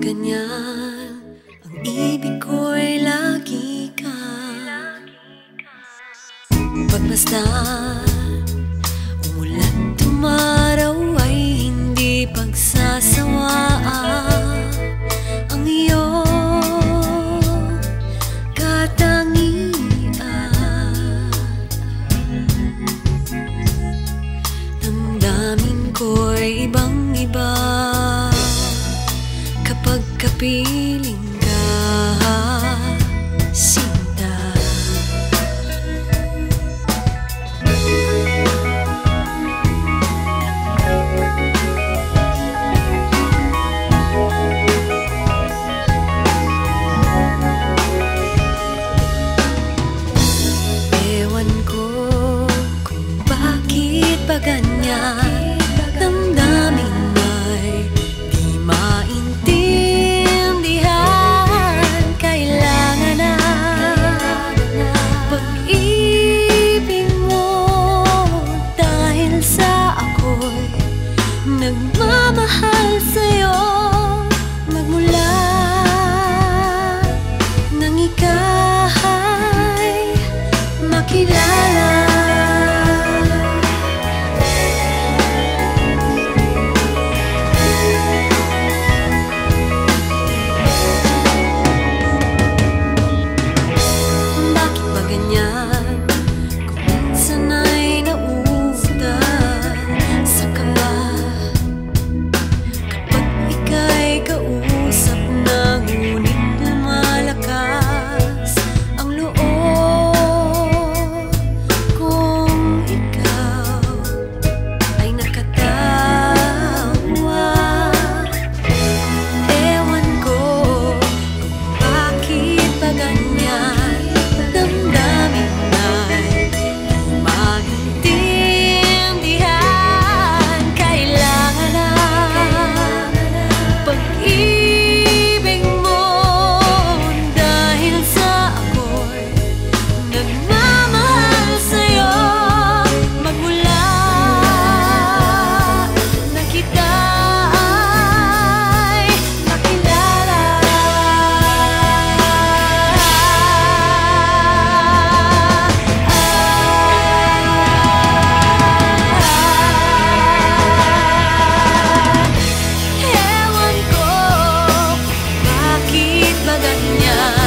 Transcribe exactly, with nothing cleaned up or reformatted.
ganyan, ang ibig ko'y lagi ka. Pagmasdan, umulan tumaraw ay hindi pagsasawaan. Ang iyong katangian, damdamin ko'y ibang-iba kapag kapiling ka, sinta. Ewan ko kung bakit ba ganyan, damdamin ay di maintindihan. Kailangan na pag-ibig mo, dahil sa ako'y nagmamahal sa'yo. Magmula nang ika'y makilala, bakit ba ganyan? Kung minsan ay nauutan sa kaba, kapag ika'y kausap na, ngunit lumalakas ang loob kung ikaw ay nakatawa. Ewan ko kung bakit ba ganyan, damdamin ay di maintindihan. Kailangan na pag-ibig mo, dahil sa ako'y nagmamahal sa'yo. Magmula na kita ay makilala, ewan ko bakit ba ganyan.